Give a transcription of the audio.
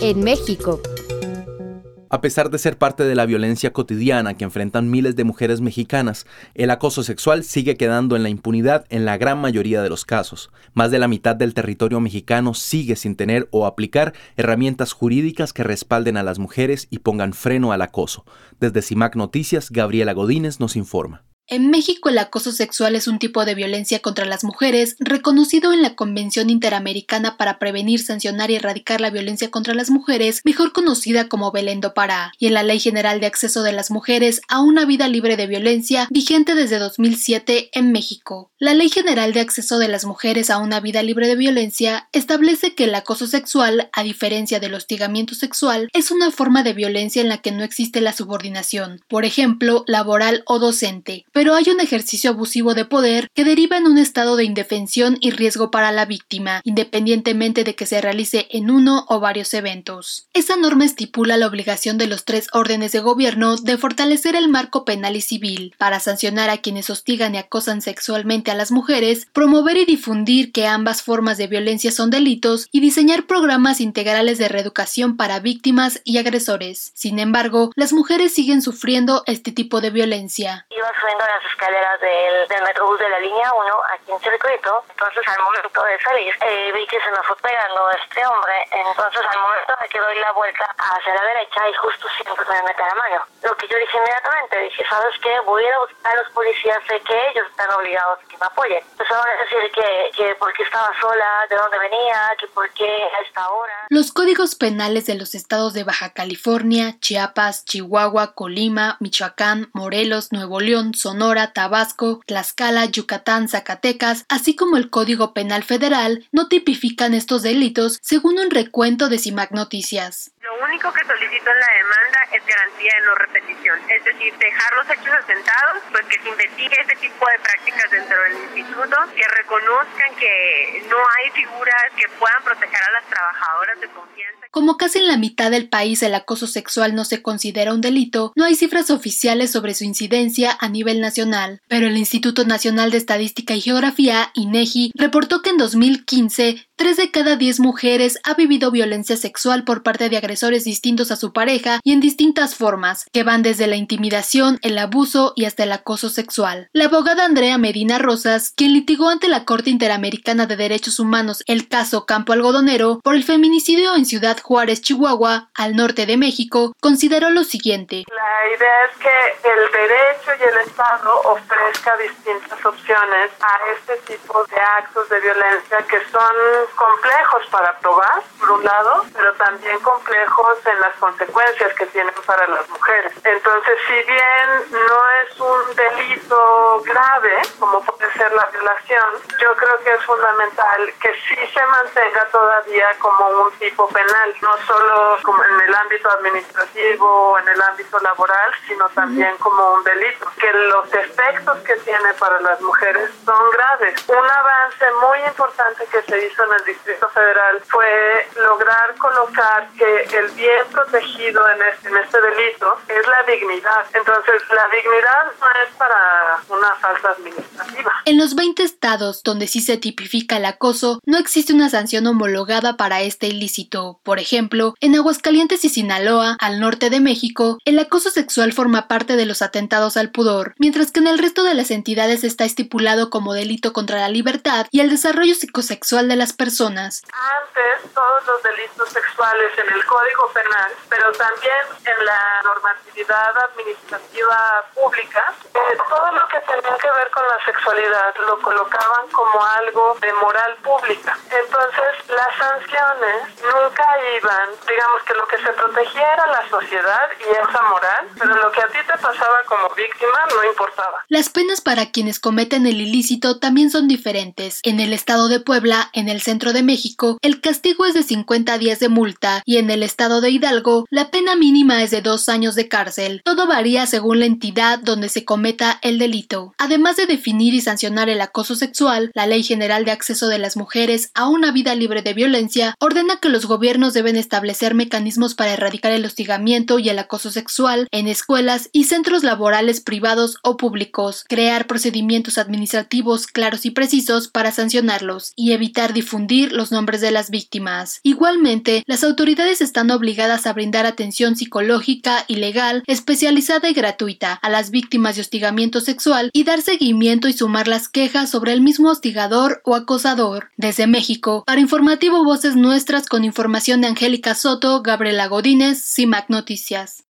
en México. A pesar de ser parte de la violencia cotidiana que enfrentan miles de mujeres mexicanas, el acoso sexual sigue quedando en la impunidad en la gran mayoría de los casos. Más de la mitad del territorio mexicano sigue sin tener o aplicar herramientas jurídicas que respalden a las mujeres y pongan freno al acoso. Desde CIMAC Noticias, Gabriela Godínez nos informa. En México, el acoso sexual es un tipo de violencia contra las mujeres reconocido en la Convención Interamericana para Prevenir, Sancionar y Erradicar la Violencia contra las Mujeres, mejor conocida como Belén do Pará, y en la Ley General de Acceso de las Mujeres a una Vida Libre de Violencia, vigente desde 2007 en México. La Ley General de Acceso de las Mujeres a una Vida Libre de Violencia establece que el acoso sexual, a diferencia del hostigamiento sexual, es una forma de violencia en la que no existe la subordinación, por ejemplo, laboral o docente, pero hay un ejercicio abusivo de poder que deriva en un estado de indefensión y riesgo para la víctima, independientemente de que se realice en uno o varios eventos. Esa norma estipula la obligación de los 3 órdenes de gobierno de fortalecer el marco penal y civil para sancionar a quienes hostigan y acosan sexualmente a las mujeres, promover y difundir que ambas formas de violencia son delitos y diseñar programas integrales de reeducación para víctimas y agresores. Sin embargo, las mujeres siguen sufriendo este tipo de violencia. Las escaleras del Metrobús de la línea 1 aquí en Circuito. Entonces al momento de salir vi que se me fue pegando este hombre. Entonces al momento de que doy la vuelta hacia la derecha y justo siempre me mete la mano. Lo que yo dije inmediatamente, dije, ¿sabes qué? Voy a ir a buscar a los policías, sé que ellos están obligados a que me apoyen. Empezaron a decir que por qué estaba sola, de dónde venía, que por qué a esta hora. Los códigos penales de los estados de Baja California, Chiapas, Chihuahua, Colima, Michoacán, Morelos, Nuevo León, Sonora, Tabasco, Tlaxcala, Yucatán, Zacatecas, así como el Código Penal Federal, no tipifican estos delitos según un recuento de CIMAC Noticias. Lo único que solicito en la demanda es garantía de no repetición, es decir, dejar los hechos asentados, pues que se investigue este tipo de prácticas dentro del instituto, que reconozcan que no hay figuras que puedan proteger a las trabajadoras de confianza. Como casi en la mitad del país el acoso sexual no se considera un delito, no hay cifras oficiales sobre su incidencia a nivel nacional, pero el Instituto Nacional de Estadística y Geografía, INEGI, reportó que en 2015, 3 de cada 10 mujeres ha vivido violencia sexual por parte de agresores distintos a su pareja y en distintas formas, que van desde la intimidación, el abuso y hasta el acoso sexual. La abogada Andrea Medina Rosas, quien litigó ante la Corte Interamericana de Derechos Humanos el caso Campo Algodonero por el feminicidio en Ciudad Juárez, Chihuahua, al norte de México, consideró lo siguiente. La idea es que el derecho y el Estado ofrezca distintas opciones a este tipo de actos de violencia que son complejos para probar, por un lado, pero también complejos en las consecuencias que tienen para las mujeres. Entonces, si bien no es un delito grave, como puede ser la violación, yo creo que es fundamental que sí se mantenga todavía como un tipo penal, no solo como en el ámbito administrativo o en el ámbito laboral, sino también como un delito. Que los efectos que tiene para las mujeres son graves. Un avance muy importante que se hizo en el Distrito Federal fue lograr colocar que el bien protegido en este delito es la dignidad. Entonces, la dignidad no es para una falta administrativa. En los 20 estados donde sí se tipifica el acoso, no existe una sanción homologada para este ilícito. Por ejemplo, en Aguascalientes y Sinaloa, al norte de México, el acoso sexual forma parte de los atentados al pudor, mientras que en el resto de las entidades está estipulado como delito contra la libertad y el desarrollo psicosexual de las personas. Antes, todos los delitos sexuales en el Código Penal, pero también en la normatividad administrativa pública, todo lo que tenía que ver con la sexualidad lo colocaban como algo de moral pública. Entonces, las sanciones nunca iban, digamos que lo que se protegía era la sociedad y esa moral, pero lo que a ti te pasaba como víctima no importaba. Las penas para quienes cometen el ilícito también son diferentes. En el estado de Puebla, en el centro de México, el castigo es de 50 días de multa y en el estado de Hidalgo, la pena mínima es de 2 años de cárcel. Todo varía según la entidad donde se cometa el delito. Además de definir y sancionar el acoso sexual, la Ley General de Acceso de las Mujeres a una Vida Libre de Violencia ordena que los gobiernos gobiernos deben establecer mecanismos para erradicar el hostigamiento y el acoso sexual en escuelas y centros laborales privados o públicos, crear procedimientos administrativos claros y precisos para sancionarlos y evitar difundir los nombres de las víctimas. Igualmente, las autoridades están obligadas a brindar atención psicológica y legal especializada y gratuita a las víctimas de hostigamiento sexual y dar seguimiento y sumar las quejas sobre el mismo hostigador o acosador. Desde México, para Informativo Voces Nuestras con información de Angélica Soto, Gabriela Godínez, CIMAC Noticias.